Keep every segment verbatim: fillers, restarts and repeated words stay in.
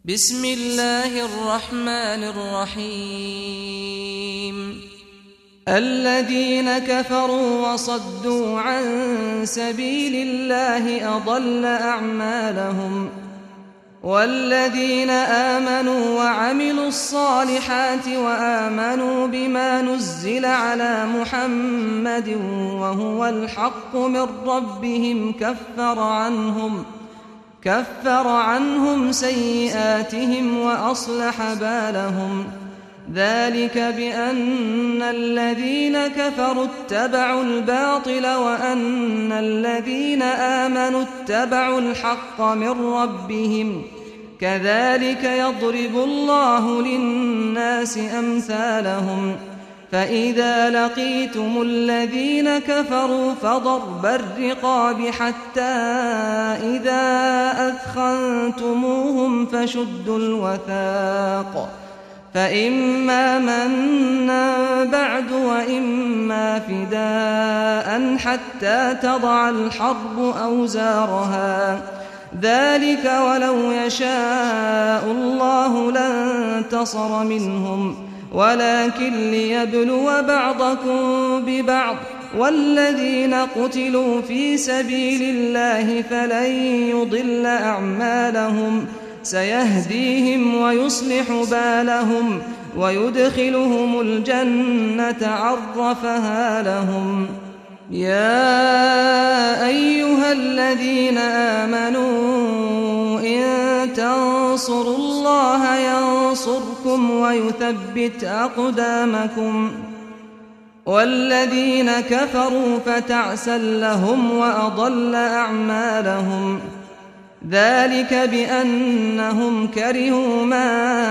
بسم الله الرحمن الرحيم الذين كفروا وصدوا عن سبيل الله أضل أعمالهم والذين آمنوا وعملوا الصالحات وآمنوا بما نزل على محمد وهو الحق من ربهم كفر عنهم كفر عنهم سيئاتهم وأصلح بالهم ذلك بأن الذين كفروا اتبعوا الباطل وأن الذين آمنوا اتبعوا الحق من ربهم كذلك يضرب الله للناس أمثالهم فإذا لقيتم الذين كفروا فضرب الرقاب حتى إذا أثخنتموهم فشدوا الوثاق فإما منا بعد وإما فداء حتى تضع الحرب أوزارها ذلك ولو يشاء الله لانتصر منهم ولكن ليبلو بعضكم ببعض والذين قتلوا في سبيل الله فلن يضل أعمالهم سيهديهم ويصلح بالهم ويدخلهم الجنة عرفها لهم يا أيها الذين آمنوا إن تنصروا الله ينصركم ويثبت أقدامكم والذين كفروا فتعسا لهم وأضل أعمالهم ذلك بأنهم كرهوا ما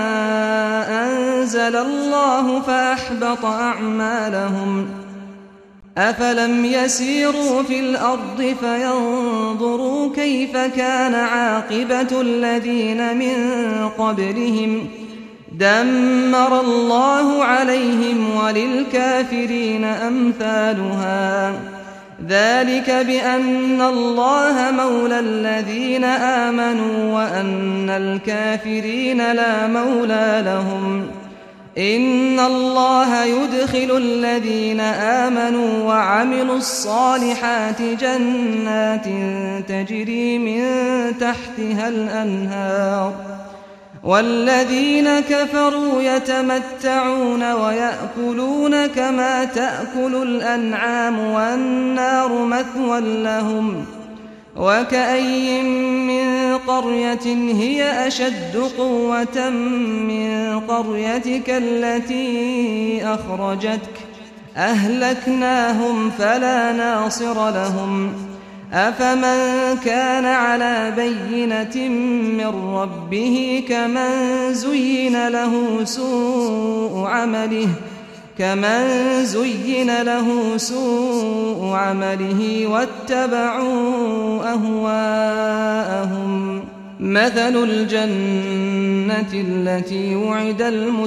أنزل الله فأحبط أعمالهم أفلم يسيروا في الأرض فينظروا كيف كان عاقبة الذين من قبلهم دمر الله عليهم وللكافرين أمثالها ذلك بأن الله مولى الذين آمنوا وأن الكافرين لا مولى لهم إن الله يدخل الذين آمنوا وعملوا الصالحات جنات تجري من تحتها الأنهار والذين كفروا يتمتعون ويأكلون كما تأكل الأنعام والنار مثوى لهم وكأي من قرية هي أشد قوة من قريتك التي أخرجتك أهلكناهم فلا ناصر لهم أفمن كان على بينة من ربه كمن زين له سوء عمله كمن زين له سوء عمله واتبعوا أهواءهم مثل الجنة التي وعد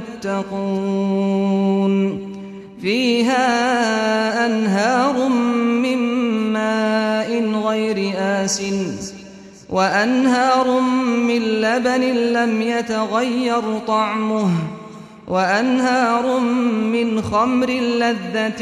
المتقون فيها أنهار من ماء غير آسٍ وأنهار من لبن لم يتغير طعمه وأنهار من خمر لذة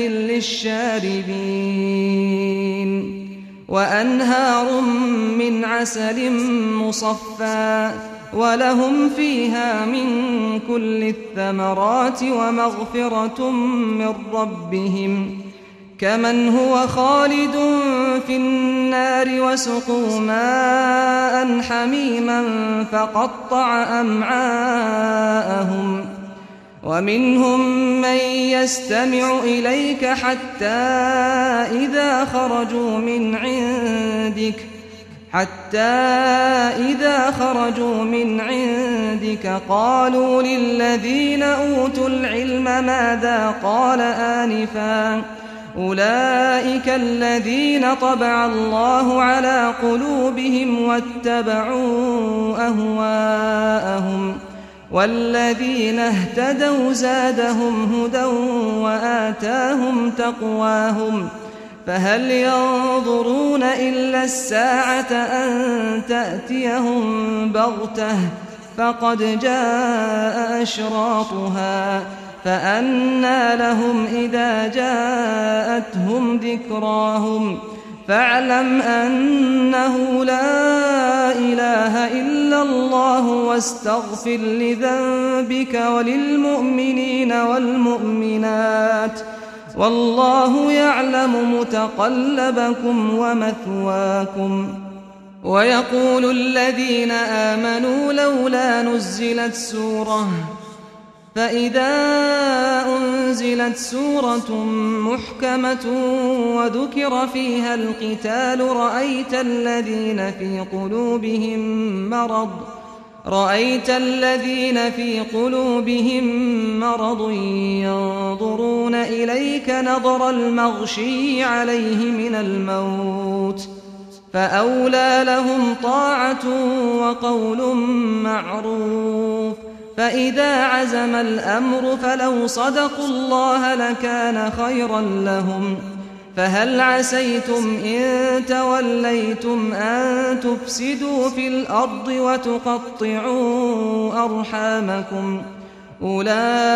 للشاربين وأنهار من عسل مصفى ولهم فيها من كل الثمرات ومغفرة من ربهم كمن هو خالد في النار وسقوا ماء حميما فقطع أمعاءهم ومنهم من يستمع إليك حتى إذا خرجوا من عندك حتى إذا خرجوا من عندك قالوا للذين أوتوا العلم ماذا قال آنفا أولئك الذين طبع الله على قلوبهم واتبعوا أهواءهم والذين اهتدوا زادهم هدى وآتاهم تقواهم فهل ينظرون إلا الساعة أن تأتيهم بغتة فقد جاء أشراطها فأنى لهم إذا جاءتهم ذكراهم فاعلم أنه لا إله إلا الله واستغفر لذنبك وللمؤمنين والمؤمنات والله يعلم متقلبكم ومثواكم. ويقول الذين آمنوا لولا نزلت سورة فإذا أنزلت سورة محكمة وذكر فيها القتال رأيت الذين في قلوبهم مرض رأيت الذين في قلوبهم مرض ينظرون إليك نظر المغشي عليه من الموت فأولى لهم طاعة وقول معروف. فإذا عزم الأمر فلو صدقوا الله لكان خيرا لهم. فهل عسيتم إن توليتم أن تفسدوا في الأرض وتقطعوا أرحامكم أولئك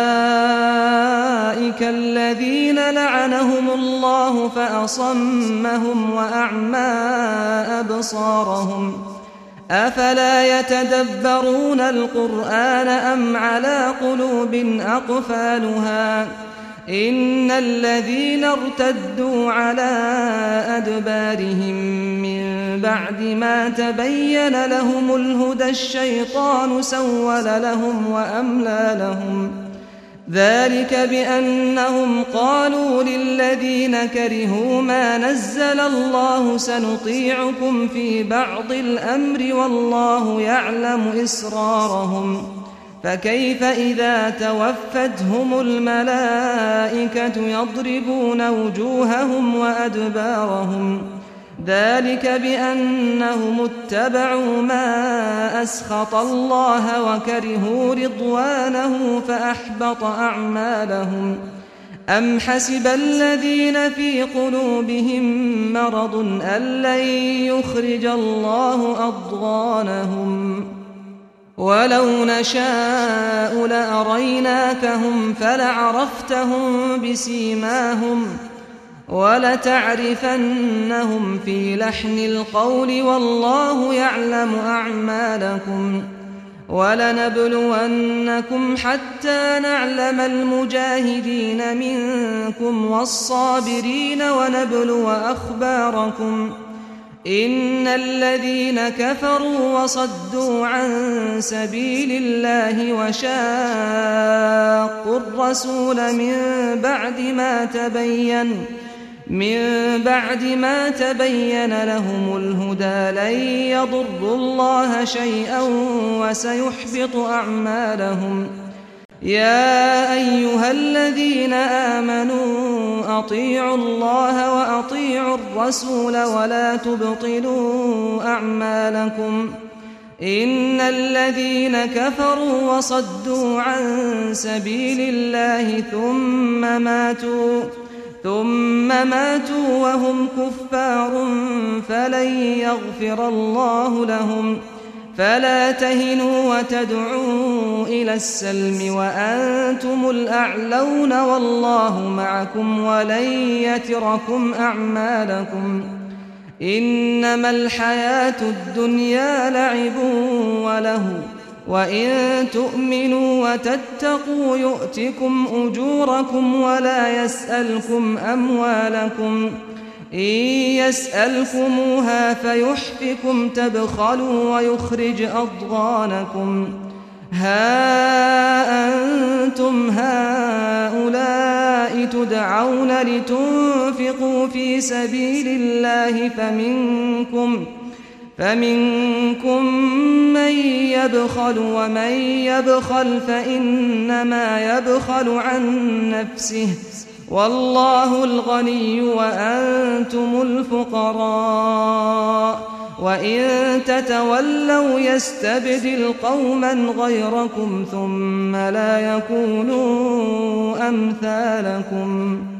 الذين لعنهم الله فأصمهم وأعمى أبصارهم أفلا يتدبرون القرآن أم على قلوب أقفالها إن الذين ارتدوا على أدبارهم من بعد ما تبين لهم الهدى الشيطان سول لهم وأملى لهم ذلك بأنهم قالوا للذين كرهوا ما نزل الله سنطيعكم في بعض الأمر والله يعلم إسرارهم فكيف إذا توفتهم الملائكة يضربون وجوههم وأدبارهم ذلك بأنهم اتبعوا ما أسخط الله وكرهوا رضوانه فأحبط أعمالهم أم حسب الذين في قلوبهم مرض أن لن يخرج الله أضغانهم ولو نشاء لأريناكهم فلعرفتهم بسيماهم ولتعرفنهم في لحن القول والله يعلم أعمالكم ولنبلونكم حتى نعلم المجاهدين منكم والصابرين ونبلو أخباركم إن الذين كفروا وصدوا عن سبيل الله وشاقوا الرسول من بعد ما تبين من بعد ما تبين لهم الهدى لن يضروا الله شيئا وسيحبط أعمالهم يا أيها الذين آمنوا أطيعوا الله وأطيعوا الرسول ولا تبطلوا أعمالكم إن الذين كفروا وصدوا عن سبيل الله ثم ماتوا ثم ماتوا وهم كفار فلن يغفر الله لهم فلا تهنوا وتدعوا إلى السلم وأنتم الأعلون والله معكم ولن يتركم أعمالكم إنما الحياة الدنيا لعب وله وإن تؤمنوا وتتقوا يؤتكم أجوركم ولا يسألكم أموالكم إن يسألكموها فيحفكم تبخلوا ويخرج أضغانكم ها أنتم هؤلاء تدعون لتنفقوا في سبيل الله فمنكم فمنكم من يبخل ومن يبخل فإنما يبخل عن نفسه والله الغني وأنتم الفقراء وإن تتولوا يستبدل قوما غيركم ثم لا يكونوا أمثالكم